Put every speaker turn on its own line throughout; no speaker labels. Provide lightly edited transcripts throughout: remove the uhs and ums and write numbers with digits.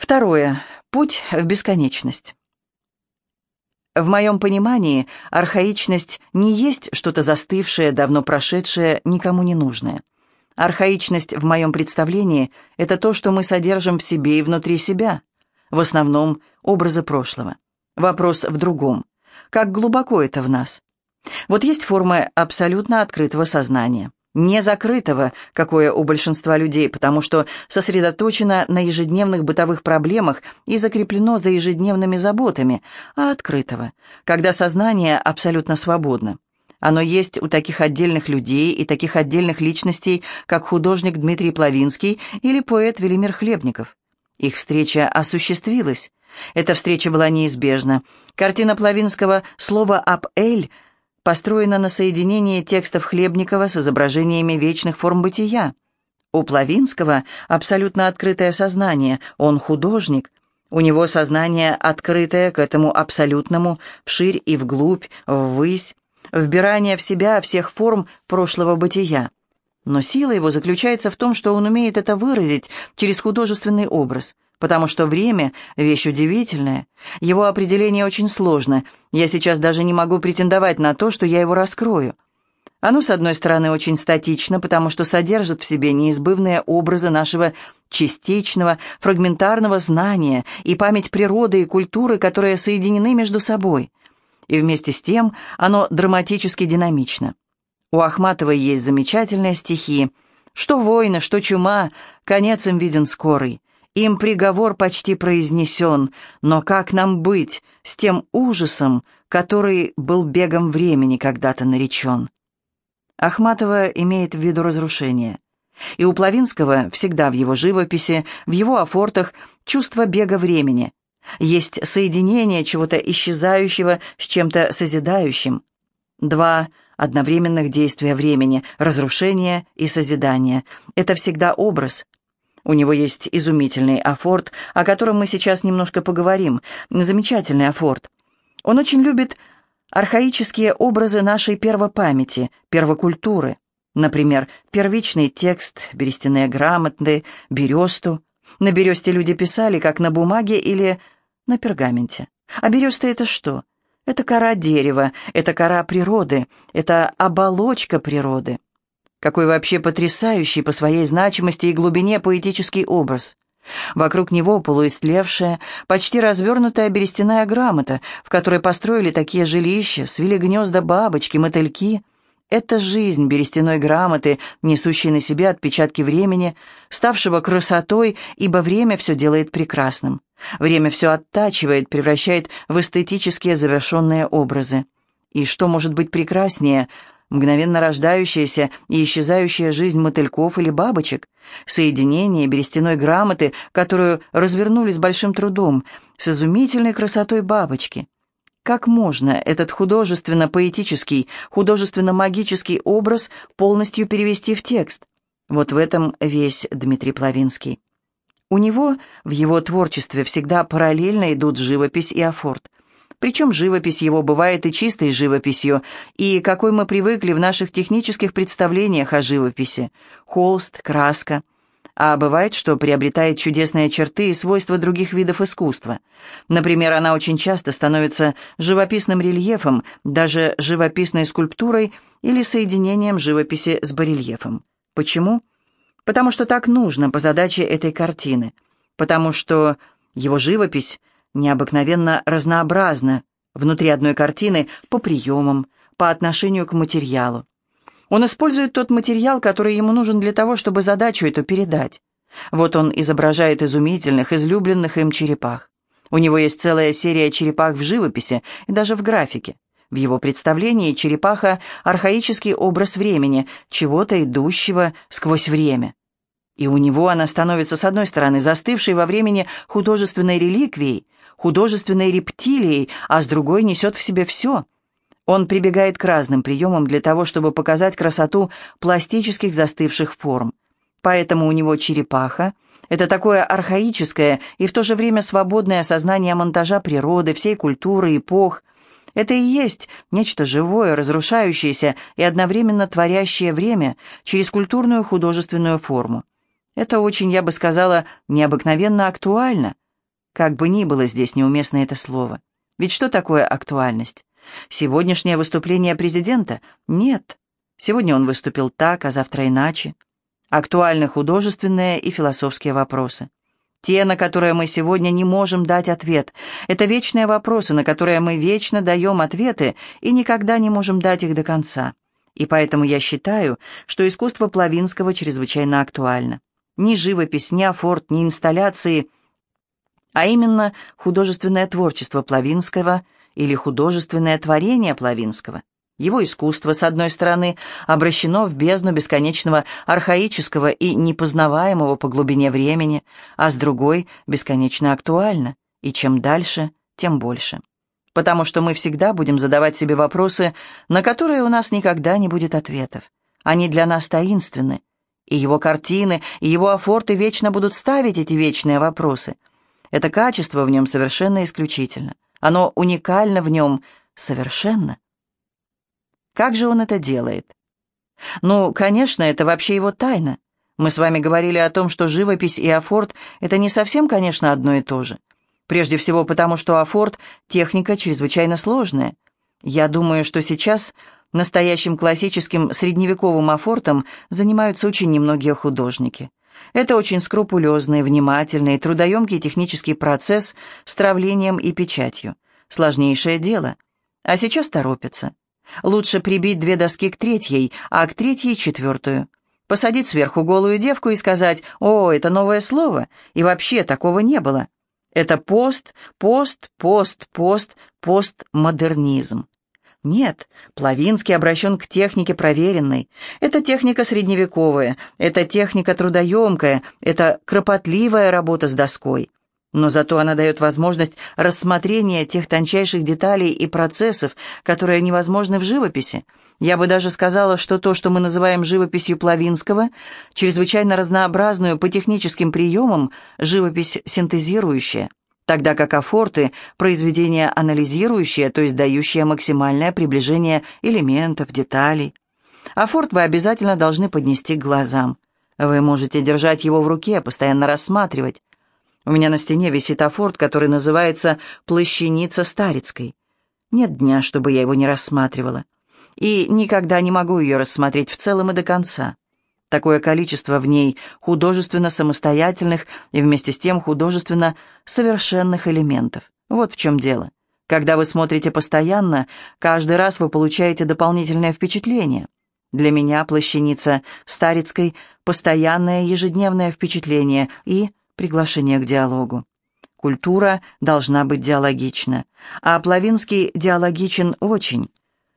Второе. Путь в бесконечность. В моем понимании архаичность не есть что-то застывшее, давно прошедшее, никому не нужное. Архаичность в моем представлении – это то, что мы содержим в себе и внутри себя. В основном образы прошлого. Вопрос в другом. Как глубоко это в нас? Вот есть формы абсолютно открытого сознания. Не закрытого, какое у большинства людей, потому что сосредоточено на ежедневных бытовых проблемах и закреплено за ежедневными заботами, а открытого, когда сознание абсолютно свободно. Оно есть у таких отдельных людей и таких отдельных личностей, как художник Дмитрий Плавинский или поэт Велимир Хлебников. Их встреча осуществилась. Эта встреча была неизбежна. Картина Плавинского «Слово об Эль» построена на соединении текстов Хлебникова с изображениями вечных форм бытия. У Плавинского абсолютно открытое сознание, он художник. У него сознание открытое к этому абсолютному, вширь и вглубь, ввысь, вбирание в себя всех форм прошлого бытия. Но сила его заключается в том, что он умеет это выразить через художественный образ, потому что время — вещь удивительная. Его определение очень сложно. Я сейчас даже не могу претендовать на то, что я его раскрою. Оно, с одной стороны, очень статично, потому что содержит в себе неизбывные образы нашего частичного, фрагментарного знания и память природы и культуры, которые соединены между собой. И вместе с тем оно драматически динамично. У Ахматовой есть замечательные стихи. «Что войны, что чума, конец им виден скорый. Им приговор почти произнесен, но как нам быть с тем ужасом, который был бегом времени когда-то наречен?» Ахматова имеет в виду разрушение. И у Плавинского всегда в его живописи, в его афортах чувство бега времени. Есть соединение чего-то исчезающего с чем-то созидающим. Два одновременных действия времени, разрушение и созидание. Это всегда образ. У него есть изумительный афорт, о котором мы сейчас немножко поговорим. Замечательный афорт. Он очень любит архаические образы нашей первопамяти, первокультуры. Например, первичный текст, берестяные грамоты, бересту. На бересте люди писали, как на бумаге или на пергаменте. А береста — это что? Это кора дерева, это кора природы, это оболочка природы. Какой вообще потрясающий по своей значимости и глубине поэтический образ. Вокруг него полуистлевшая, почти развернутая берестяная грамота, в которой построили такие жилища, свили гнезда бабочки, мотыльки. Это жизнь берестяной грамоты, несущей на себе отпечатки времени, ставшего красотой, ибо время все делает прекрасным. Время все оттачивает, превращает в эстетические завершенные образы. И что может быть прекраснее – мгновенно рождающаяся и исчезающая жизнь мотыльков или бабочек, соединение берестяной грамоты, которую развернули с большим трудом, с изумительной красотой бабочки. Как можно этот художественно-поэтический, художественно-магический образ полностью перевести в текст? Вот в этом весь Дмитрий Плавинский. У него в его творчестве всегда параллельно идут живопись и афорт. Причем живопись его бывает и чистой живописью, и какой мы привыкли в наших технических представлениях о живописи. Холст, краска. А бывает, что приобретает чудесные черты и свойства других видов искусства. Например, она очень часто становится живописным рельефом, даже живописной скульптурой или соединением живописи с барельефом. Почему? Потому что так нужно по задаче этой картины. Потому что его живопись необыкновенно разнообразна внутри одной картины по приемам, по отношению к материалу. Он использует тот материал, который ему нужен для того, чтобы задачу эту передать. Вот он изображает изумительных, излюбленных им черепах. У него есть целая серия черепах в живописи и даже в графике. В его представлении черепаха – архаический образ времени, чего-то идущего сквозь время. И у него она становится, с одной стороны, застывшей во времени художественной реликвией, художественной рептилией, а с другой несет в себе все. Он прибегает к разным приемам для того, чтобы показать красоту пластических застывших форм. Поэтому у него черепаха – это такое архаическое и в то же время свободное сознание монтажа природы, всей культуры, эпох. Это и есть нечто живое, разрушающееся и одновременно творящее время через культурную художественную форму. Это очень, я бы сказала, необыкновенно актуально. Как бы ни было здесь неуместно это слово. Ведь что такое актуальность? Сегодняшнее выступление президента? Нет. Сегодня он выступил так, а завтра иначе. Актуальны художественные и философские вопросы. Те, на которые мы сегодня не можем дать ответ. Это вечные вопросы, на которые мы вечно даем ответы и никогда не можем дать их до конца. И поэтому я считаю, что искусство Плавинского чрезвычайно актуально. Ни живопись, ни афорт, ни инсталляции, а именно художественное творчество Плавинского или художественное творение Плавинского. Его искусство, с одной стороны, обращено в бездну бесконечного архаического и непознаваемого по глубине времени, а с другой — бесконечно актуально, и чем дальше, тем больше. Потому что мы всегда будем задавать себе вопросы, на которые у нас никогда не будет ответов. Они для нас таинственны, и его картины, и его афорты вечно будут ставить эти вечные вопросы. Это качество в нем совершенно исключительно. Оно уникально в нем совершенно. Как же он это делает? Ну, конечно, это вообще его тайна. Мы с вами говорили о том, что живопись и афорт — это не совсем, конечно, одно и то же. Прежде всего потому, что афорт — техника чрезвычайно сложная. Я думаю, что сейчас настоящим классическим средневековым афортом занимаются очень немногие художники. Это очень скрупулезный, внимательный, трудоемкий технический процесс с травлением и печатью. Сложнейшее дело. А сейчас торопятся. Лучше прибить 2 доски к 3, а к 3 4. Посадить сверху голую девку и сказать: «О, это новое слово, и вообще такого не было». Это постмодернизм. Нет, Плавинский обращен к технике проверенной. Это техника средневековая, это техника трудоемкая, это кропотливая работа с доской. Но зато она дает возможность рассмотрения тех тончайших деталей и процессов, которые невозможны в живописи. Я бы даже сказала, что то, что мы называем живописью Плавинского, чрезвычайно разнообразную по техническим приемам, живопись синтезирующая, тогда как афорты — произведения анализирующие, то есть дающие максимальное приближение элементов, деталей. Афорт вы обязательно должны поднести к глазам. Вы можете держать его в руке, постоянно рассматривать. У меня на стене висит афорт, который называется «Плащаница Старицкой». Нет дня, чтобы я его не рассматривала. И никогда не могу ее рассмотреть в целом и до конца. Такое количество в ней художественно самостоятельных и вместе с тем художественно совершенных элементов. Вот в чем дело. Когда вы смотрите постоянно, каждый раз вы получаете дополнительное впечатление. Для меня «Плащаница Старицкой» — постоянное ежедневное впечатление и приглашение к диалогу. Культура должна быть диалогична, а Плавинский диалогичен очень.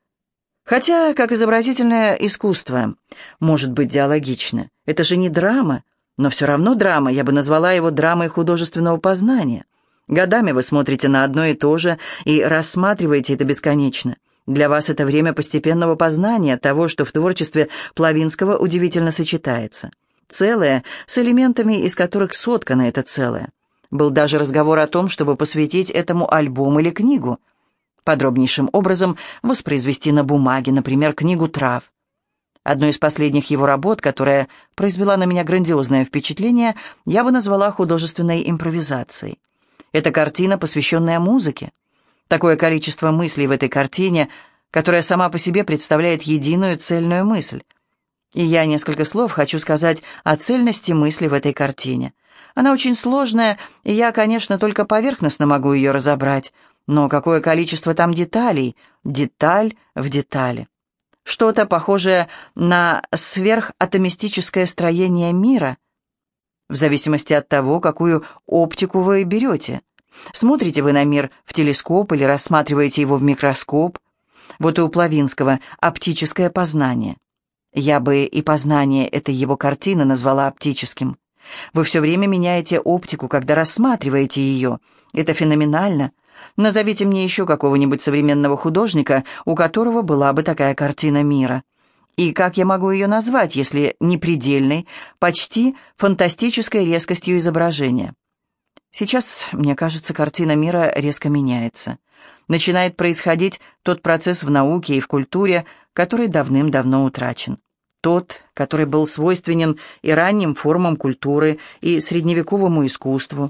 Хотя, как изобразительное искусство может быть диалогично, это же не драма, но все равно драма, я бы назвала его драмой художественного познания. Годами вы смотрите на одно и то же и рассматриваете это бесконечно. Для вас это время постепенного познания того, что в творчестве Плавинского удивительно сочетается. Целое с элементами, из которых соткано это целое. Был даже разговор о том, чтобы посвятить этому альбом или книгу. Подробнейшим образом воспроизвести на бумаге, например, книгу трав. Одну из последних его работ, которая произвела на меня грандиозное впечатление, я бы назвала художественной импровизацией. Это картина, посвященная музыке. Такое количество мыслей в этой картине, которая сама по себе представляет единую цельную мысль. И я несколько слов хочу сказать о цельности мысли в этой картине. Она очень сложная, и я, конечно, только поверхностно могу ее разобрать, но какое количество там деталей, деталь в детали. Что-то похожее на сверхатомистическое строение мира, в зависимости от того, какую оптику вы берете. Смотрите вы на мир в телескоп или рассматриваете его в микроскоп. Вот и у Плавинского оптическое познание. Я бы и познание этой его картины назвала оптическим. Вы все время меняете оптику, когда рассматриваете ее. Это феноменально. Назовите мне еще какого-нибудь современного художника, у которого была бы такая картина мира. И как я могу ее назвать, если не предельной, почти фантастической резкостью изображения? Сейчас, мне кажется, картина мира резко меняется. Начинает происходить тот процесс в науке и в культуре, который давным-давно утрачен. Тот, который был свойственен и ранним формам культуры, и средневековому искусству.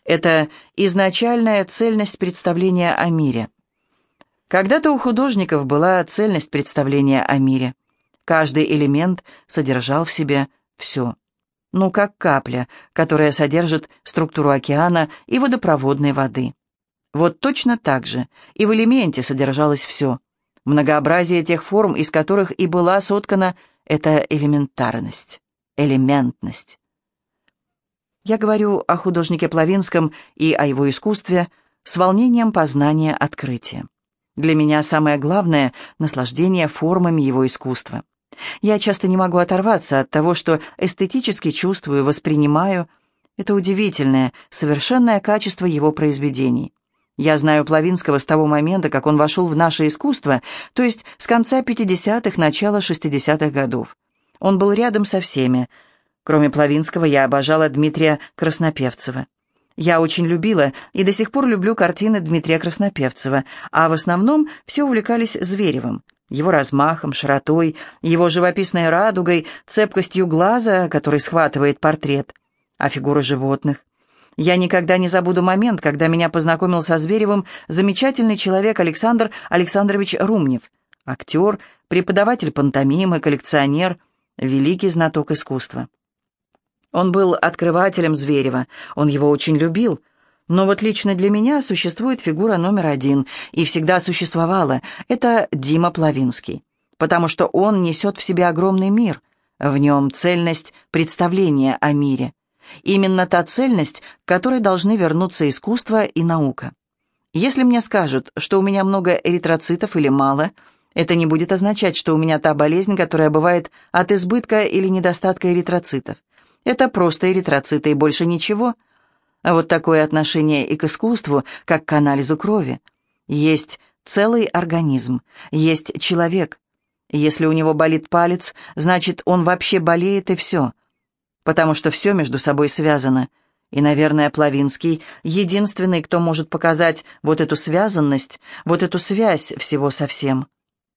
Это изначальная цельность представления о мире. Когда-то у художников была цельность представления о мире. Каждый элемент содержал в себе все. Ну, как капля, которая содержит структуру океана и водопроводной воды. Вот точно так же и в элементе содержалось все. Многообразие тех форм, из которых и была соткана эта элементарность, элементность. Я говорю о художнике Плавинском и о его искусстве с волнением познания открытия. Для меня самое главное — наслаждение формами его искусства. Я часто не могу оторваться от того, что эстетически чувствую, воспринимаю. Это удивительное, совершенное качество его произведений. Я знаю Плавинского с того момента, как он вошел в наше искусство, то есть с конца 50-х, начала 60-х годов. Он был рядом со всеми. Кроме Плавинского, я обожала Дмитрия Краснопевцева. Я очень любила и до сих пор люблю картины Дмитрия Краснопевцева, а в основном все увлекались Зверевым, его размахом, широтой, его живописной радугой, цепкостью глаза, который схватывает портрет, а фигуры животных. Я никогда не забуду момент, когда меня познакомил со Зверевым замечательный человек Александр Александрович Румнев, актер, преподаватель пантомимы, коллекционер, великий знаток искусства. Он был открывателем Зверева, он его очень любил. Но вот лично для меня существует фигура номер один, и всегда существовала. Это Дима Плавинский, потому что он несет в себе огромный мир. В нем цельность представления о мире. Именно та цельность, к которой должны вернуться искусство и наука. Если мне скажут, что у меня много эритроцитов или мало, это не будет означать, что у меня та болезнь, которая бывает от избытка или недостатка эритроцитов. Это просто эритроциты и больше ничего. А вот такое отношение и к искусству, как к анализу крови. Есть целый организм, есть человек. Если у него болит палец, значит, он вообще болеет и все. Потому что все между собой связано. И, наверное, Плавинский единственный, кто может показать вот эту связанность, вот эту связь всего со всем.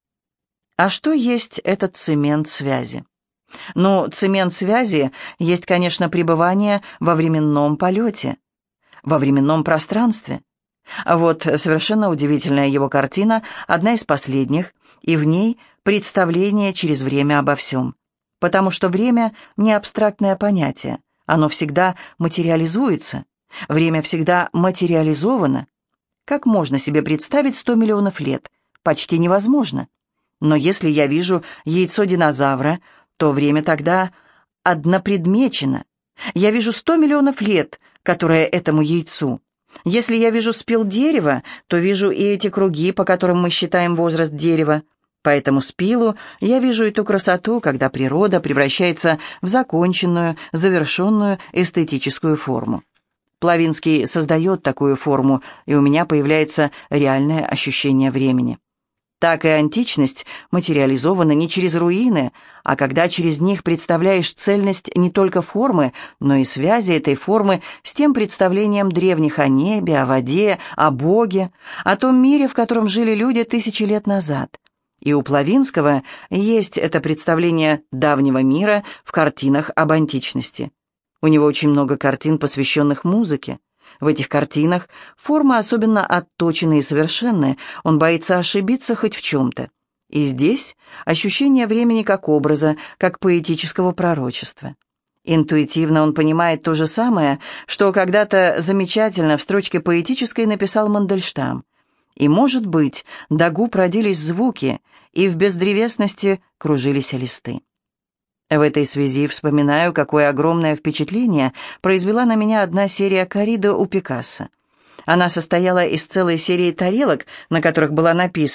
А что есть этот цемент связи? Ну, цемент связи есть, конечно, пребывание во временном полете, во временном пространстве. А вот совершенно удивительная его картина, одна из последних, и в ней представление через время обо всем. Потому что время не абстрактное понятие, оно всегда материализуется, время всегда материализовано. Как можно себе представить 100 миллионов лет? Почти невозможно. Но если я вижу яйцо динозавра, то время тогда однопредмечено. Я вижу 100 миллионов лет, которое этому яйцу. Если я вижу спил дерева, то вижу и эти круги, по которым мы считаем возраст дерева. По этому спилу я вижу и ту красоту, когда природа превращается в законченную, завершенную эстетическую форму. Плавинский создает такую форму, и у меня появляется реальное ощущение времени. Так и античность материализована не через руины, а когда через них представляешь цельность не только формы, но и связи этой формы с тем представлением древних о небе, о воде, о Боге, о том мире, в котором жили люди тысячи лет назад. И у Плавинского есть это представление давнего мира в картинах об античности. У него очень много картин, посвященных музыке. В этих картинах формы особенно отточены и совершенны, он боится ошибиться хоть в чем-то. И здесь ощущение времени как образа, как поэтического пророчества. Интуитивно он понимает то же самое, что когда-то замечательно в строчке поэтической написал Мандельштам. И, может быть, до губ родились звуки, и в бездревесности кружились листы. В этой связи вспоминаю, какое огромное впечатление произвела на меня одна серия корридо у Пикассо. Она состояла из целой серии тарелок, на которых была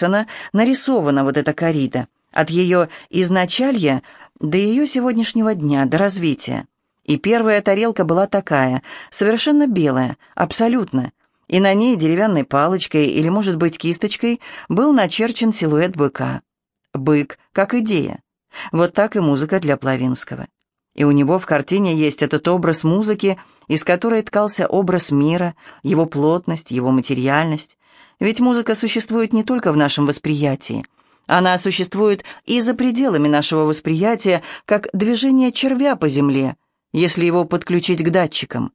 нарисована вот эта коррида, от ее изначалья до ее сегодняшнего дня, до развития. И первая тарелка была такая, совершенно белая, абсолютно, и на ней деревянной палочкой или, может быть, кисточкой был начерчен силуэт быка. Бык как идея. Вот так и музыка для Плавинского. И у него в картине есть этот образ музыки, из которой ткался образ мира, его плотность, его материальность. Ведь музыка существует не только в нашем восприятии. Она существует и за пределами нашего восприятия, как движение червя по земле, если его подключить к датчикам.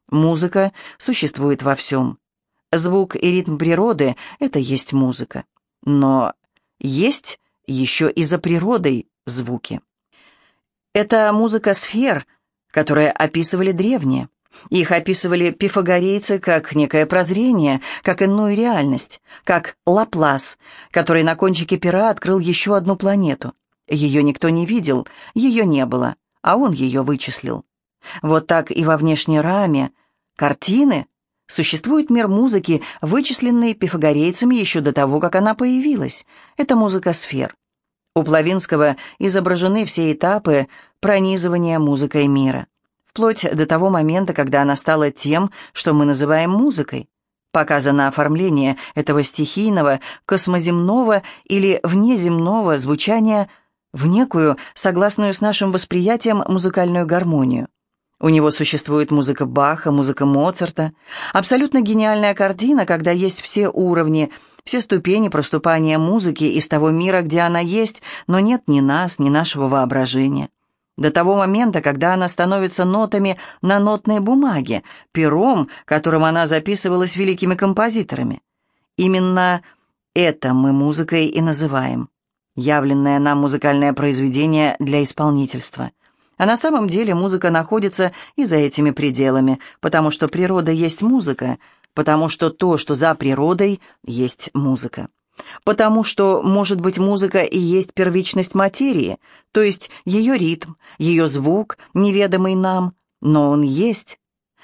Музыка существует во всем. Звук и ритм природы — это есть музыка. Но есть еще и за природой звуки. Это музыка сфер, которые описывали древние. Их описывали пифагорейцы как некое прозрение, как иную реальность, как Лаплас, который на кончике пера открыл еще одну планету. Ее никто не видел, ее не было, а он ее вычислил. Вот так и во внешней раме картины существует мир музыки, вычисленный пифагорейцами еще до того, как она появилась. Это музыка сфер. У Плавинского изображены все этапы пронизывания музыкой мира, вплоть до того момента, когда она стала тем, что мы называем музыкой. Показано оформление этого стихийного, космоземного или внеземного звучания в некую, согласную с нашим восприятием, музыкальную гармонию. У него существует музыка Баха, музыка Моцарта. Абсолютно гениальная картина, когда есть все уровни, все ступени проступания музыки из того мира, где она есть, но нет ни нас, ни нашего воображения. До того момента, когда она становится нотами на нотной бумаге, пером, которым она записывалась великими композиторами. Именно это мы музыкой и называем. Явленное нам музыкальное произведение для исполнительства. А на самом деле музыка находится и за этими пределами, потому что природа есть музыка, потому что то, что за природой, есть музыка. Потому что, может быть, музыка и есть первичность материи, то есть ее ритм, ее звук, неведомый нам, но он есть.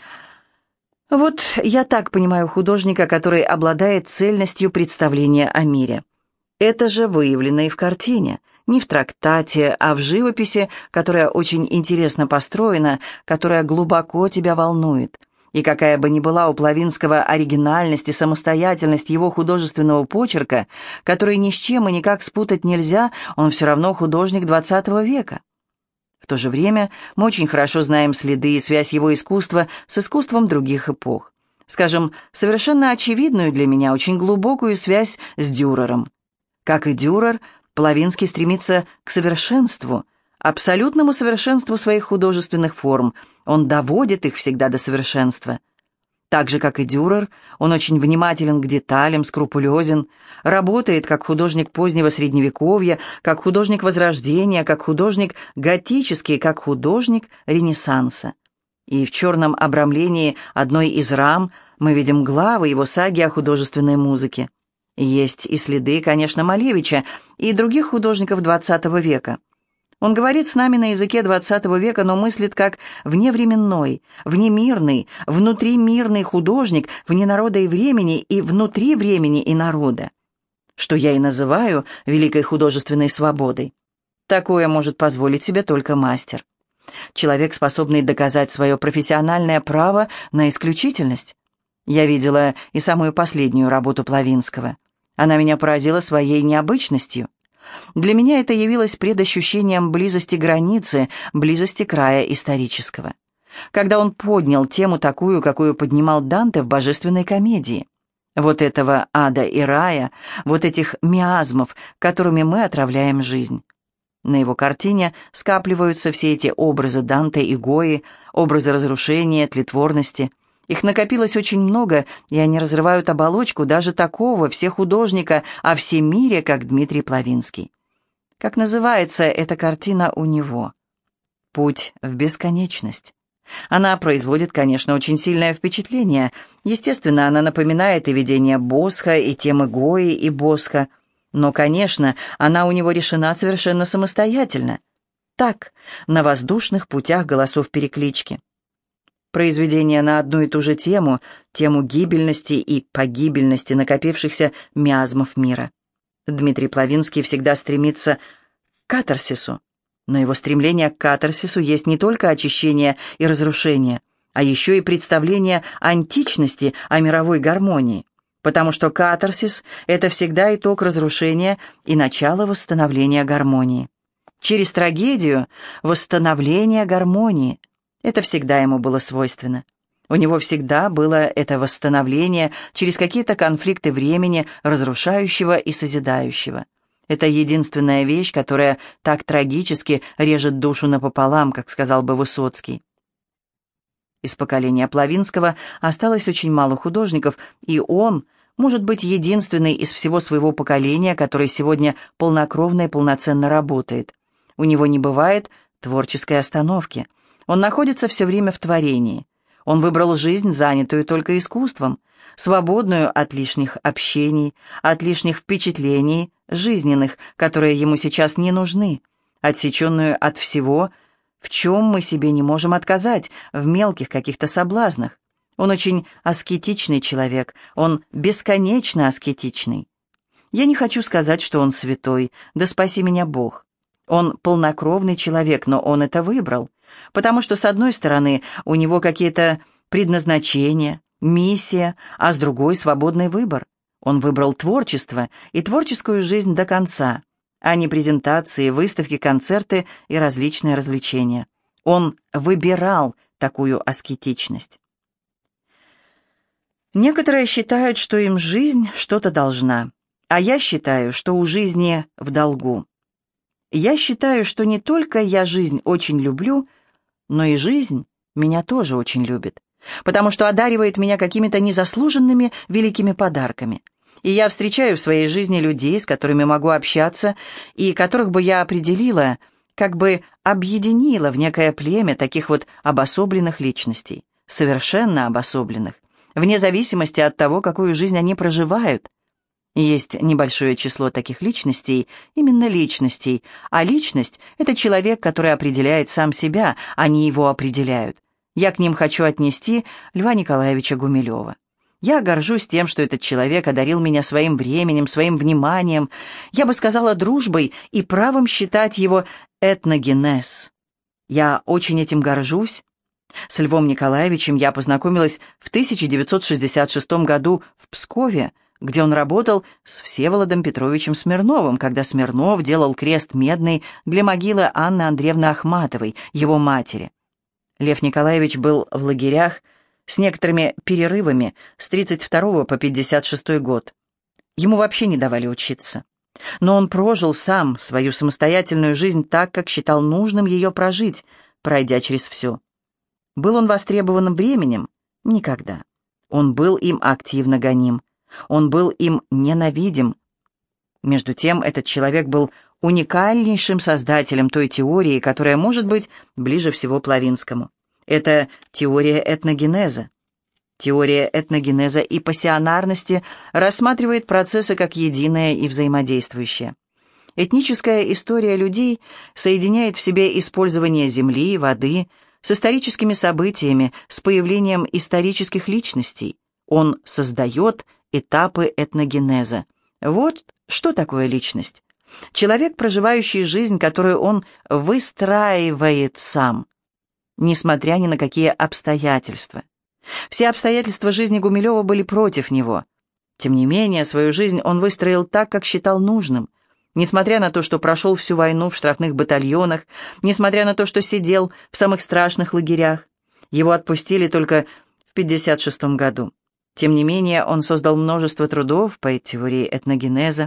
Вот я так понимаю художника, который обладает цельностью представления о мире. Это же выявлено и в картине, не в трактате, а в живописи, которая очень интересно построена, которая глубоко тебя волнует. И какая бы ни была у Плавинского оригинальность и самостоятельность его художественного почерка, который ни с чем и никак спутать нельзя, он все равно художник XX века. В то же время мы очень хорошо знаем следы и связь его искусства с искусством других эпох. Скажем, совершенно очевидную для меня, очень глубокую связь с Дюрером. Как и Дюрер, Плавинский стремится к совершенству, абсолютному совершенству своих художественных форм. Он доводит их всегда до совершенства. Так же, как и Дюрер, он очень внимателен к деталям, скрупулезен, работает как художник позднего Средневековья, как художник Возрождения, как художник готический, как художник Ренессанса. И в черном обрамлении одной из рам мы видим главы его саги о художественной музыке. Есть и следы, конечно, Малевича и других художников XX века. Он говорит с нами на языке XX века, но мыслит как вневременной, внемирный, внутримирный художник, вне народа и времени и внутри времени и народа, что я и называю великой художественной свободой. Такое может позволить себе только мастер. Человек, способный доказать свое профессиональное право на исключительность. Я видела и самую последнюю работу Плавинского. Она меня поразила своей необычностью. Для меня это явилось предощущением близости границы, близости края исторического. Когда он поднял тему такую, какую поднимал Данте в «Божественной комедии». Вот этого ада и рая, вот этих миазмов, которыми мы отравляем жизнь. На его картине скапливаются все эти образы Данте и Гои, образы разрушения, тлетворности. Их накопилось очень много, и они разрывают оболочку даже такого всехудожника о всемире, как Дмитрий Плавинский. Как называется эта картина у него? «Путь в бесконечность». Она производит, конечно, очень сильное впечатление. Естественно, она напоминает и видение Босха, и темы Гои, и Босха. Но, конечно, она у него решена совершенно самостоятельно. Так, на воздушных путях голосов переклички. Произведение на одну и ту же тему, тему гибельности и погибельности накопившихся миазмов мира. Дмитрий Плавинский всегда стремится к катарсису, но его стремление к катарсису есть не только очищение и разрушение, а еще и представление античности о мировой гармонии, потому что катарсис — это всегда итог разрушения и начало восстановления гармонии. Через трагедию — восстановление гармонии. Это всегда ему было свойственно. У него всегда было это восстановление через какие-то конфликты времени, разрушающего и созидающего. Это единственная вещь, которая так трагически режет душу напополам, как сказал бы Высоцкий. Из поколения Плавинского осталось очень мало художников, и он, может быть, единственный из всего своего поколения, который сегодня полнокровно и полноценно работает. У него не бывает творческой остановки. Он находится все время в творении. Он выбрал жизнь, занятую только искусством, свободную от лишних общений, от лишних впечатлений, жизненных, которые ему сейчас не нужны, отсеченную от всего, в чем мы себе не можем отказать, в мелких каких-то соблазнах. Он очень аскетичный человек, он бесконечно аскетичный. Я не хочу сказать, что он святой, да спаси меня Бог. Он полнокровный человек, но он это выбрал, потому что, с одной стороны, у него какие-то предназначения, миссия, а с другой — свободный выбор. Он выбрал творчество и творческую жизнь до конца, а не презентации, выставки, концерты и различные развлечения. Он выбирал такую аскетичность. Некоторые считают, что им жизнь что-то должна, а я считаю, что у жизни в долгу. Я считаю, что не только я жизнь очень люблю, но и жизнь меня тоже очень любит, потому что одаривает меня какими-то незаслуженными великими подарками. И я встречаю в своей жизни людей, с которыми могу общаться, и которых бы я определила, как бы объединила в некое племя таких вот обособленных личностей, совершенно обособленных, вне зависимости от того, какую жизнь они проживают. Есть небольшое число таких личностей, именно личностей, а личность — это человек, который определяет сам себя, они его определяют. Я к ним хочу отнести Льва Николаевича Гумилева. Я горжусь тем, что этот человек одарил меня своим временем, своим вниманием, я бы сказала, дружбой и правом считать его этногенез. Я очень этим горжусь. С Львом Николаевичем я познакомилась в 1966 году в Пскове, где он работал с Всеволодом Петровичем Смирновым, когда Смирнов делал крест медный для могилы Анны Андреевны Ахматовой, его матери. Лев Николаевич был в лагерях с некоторыми перерывами с 32 по 56 год. Ему вообще не давали учиться. Но он прожил сам свою самостоятельную жизнь так, как считал нужным ее прожить, пройдя через все. Был он востребованным временем? Никогда. Он был им активно гоним. Он был им ненавидим. Между тем, этот человек был уникальнейшим создателем той теории, которая может быть ближе всего Плавинскому. Это теория этногенеза. Теория этногенеза и пассионарности рассматривает процессы как единое и взаимодействующее. Этническая история людей соединяет в себе использование земли, воды, с историческими событиями, с появлением исторических личностей. Он создает этапы этногенеза. Вот что такое личность. Человек, проживающий жизнь, которую он выстраивает сам, несмотря ни на какие обстоятельства. Все обстоятельства жизни Гумилева были против него. Тем не менее, свою жизнь он выстроил так, как считал нужным. Несмотря на то, что прошел всю войну в штрафных батальонах, несмотря на то, что сидел в самых страшных лагерях, его отпустили только в 1956 году. Тем не менее, он создал множество трудов по теории этногенеза.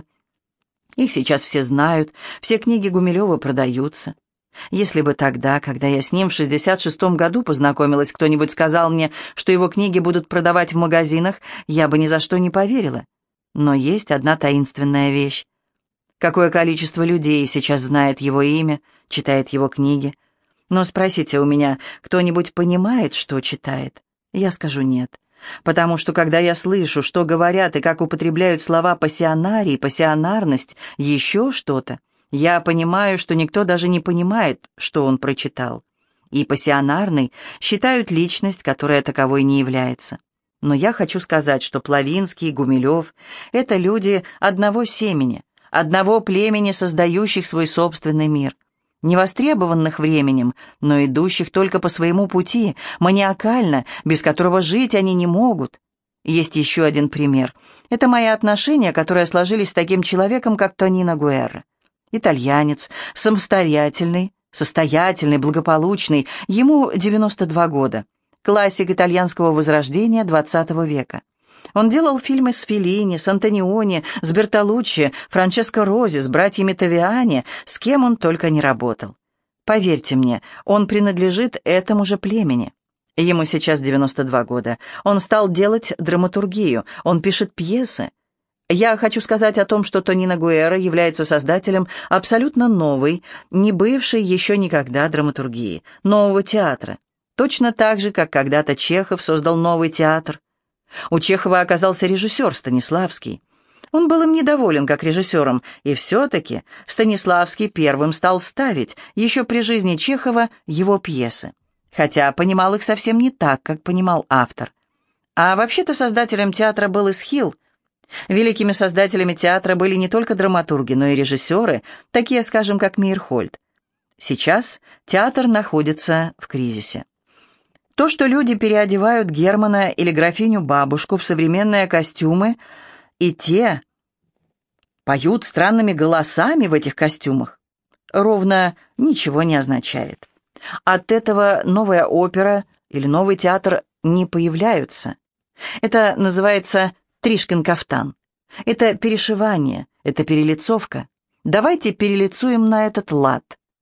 Их сейчас все знают, все книги Гумилева продаются. Если бы тогда, когда я с ним в 1966 году познакомилась, кто-нибудь сказал мне, что его книги будут продавать в магазинах, я бы ни за что не поверила. Но есть одна таинственная вещь. Какое количество людей сейчас знает его имя, читает его книги. Но спросите у меня, кто-нибудь понимает, что читает? Я скажу нет. Потому что, когда я слышу, что говорят и как употребляют слова пассионарий, пассионарность, еще что-то, я понимаю, что никто даже не понимает, что он прочитал. И пассионарный считают личность, которая таковой не является. Но я хочу сказать, что Плавинский, Гумилев — это люди одного семени, одного племени, создающих свой собственный мир. Невостребованных временем, но идущих только по своему пути, маниакально, без которого жить они не могут. Есть еще один пример. Это мои отношения, которые сложились с таким человеком, как Тонино Гуэрра. Итальянец, самостоятельный, состоятельный, благополучный, ему 92 года. Классик итальянского возрождения XX века. Он делал фильмы с Феллини, с Антониони, с Бертолуччи, Франческо Рози, с братьями Тавиани, с кем он только не работал. Поверьте мне, он принадлежит этому же племени. Ему сейчас 92 года. Он стал делать драматургию, он пишет пьесы. Я хочу сказать о том, что Тонино Гуэрра является создателем абсолютно новой, не бывшей еще никогда драматургии, нового театра. Точно так же, как когда-то Чехов создал новый театр. У Чехова оказался режиссер Станиславский. Он был им недоволен как режиссером, и все-таки Станиславский первым стал ставить, еще при жизни Чехова, его пьесы. Хотя понимал их совсем не так, как понимал автор. А вообще-то создателем театра был Эсхил. Великими создателями театра были не только драматурги, но и режиссеры, такие, скажем, как Мейерхольд. Сейчас театр находится в кризисе. То, что люди переодевают Германа или графиню-бабушку в современные костюмы, и те поют странными голосами в этих костюмах, ровно ничего не означает. От этого новая опера или новый театр не появляются. Это называется Тришкин-кафтан. Это перешивание, это перелицовка. Давайте перелицуем на этот лад.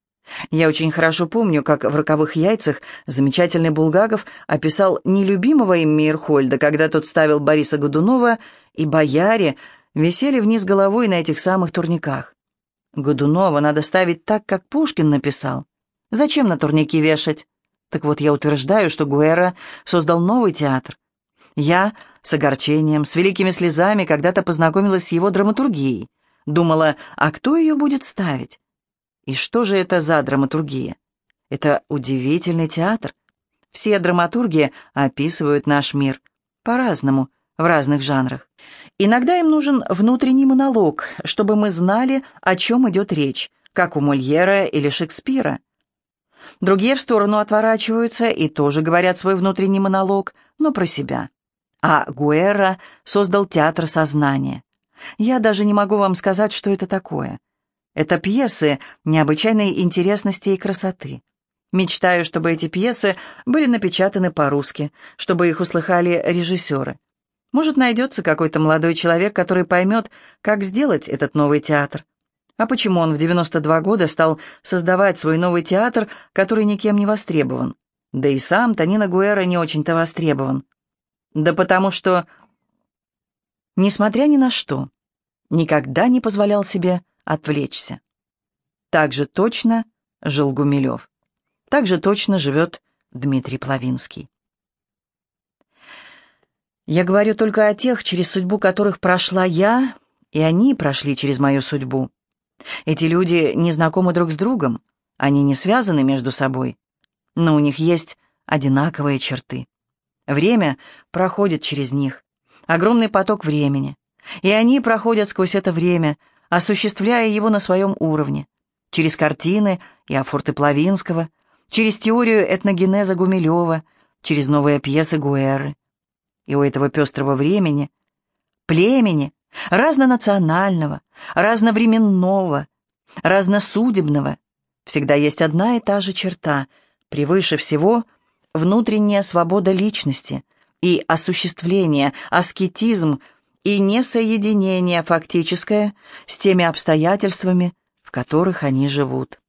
Я очень хорошо помню, как в «Роковых яйцах» замечательный Булгаков описал нелюбимого им Мейерхольда, когда тот ставил Бориса Годунова, и бояре висели вниз головой на этих самых турниках. Годунова надо ставить так, как Пушкин написал. Зачем на турники вешать? Так вот, я утверждаю, что Гуэрра создал новый театр. Я с огорчением, с великими слезами когда-то познакомилась с его драматургией. Думала, а кто ее будет ставить? И что же это за драматургия? Это удивительный театр. Все драматурги описывают наш мир по-разному, в разных жанрах. Иногда им нужен внутренний монолог, чтобы мы знали, о чем идет речь, как у Мольера или Шекспира. Другие в сторону отворачиваются и тоже говорят свой внутренний монолог, но про себя. А Гуэрра создал театр сознания. Я даже не могу вам сказать, что это такое. Это пьесы необычайной интересности и красоты. Мечтаю, чтобы эти пьесы были напечатаны по-русски, чтобы их услыхали режиссеры. Может, найдется какой-то молодой человек, который поймет, как сделать этот новый театр. А почему он в 92 года стал создавать свой новый театр, который никем не востребован? Да и сам Тонино Гуэрра не очень-то востребован. Да потому что, несмотря ни на что, никогда не позволял себе отвлечься. Так же точно жил Гумилев. Так же точно живет Дмитрий Плавинский. Я говорю только о тех, через судьбу которых прошла я, и они прошли через мою судьбу. Эти люди не знакомы друг с другом, они не связаны между собой, но у них есть одинаковые черты. Время проходит через них, огромный поток времени, и они проходят сквозь это время, осуществляя его на своем уровне, через картины и афорты Плавинского, через теорию этногенеза Гумилева, через новые пьесы Гуэрры. И у этого пестрого времени, племени, разнонационального, разновременного, разносудебного, всегда есть одна и та же черта, превыше всего внутренняя свобода личности и осуществление, аскетизм и несоединение фактическое с теми обстоятельствами, в которых они живут.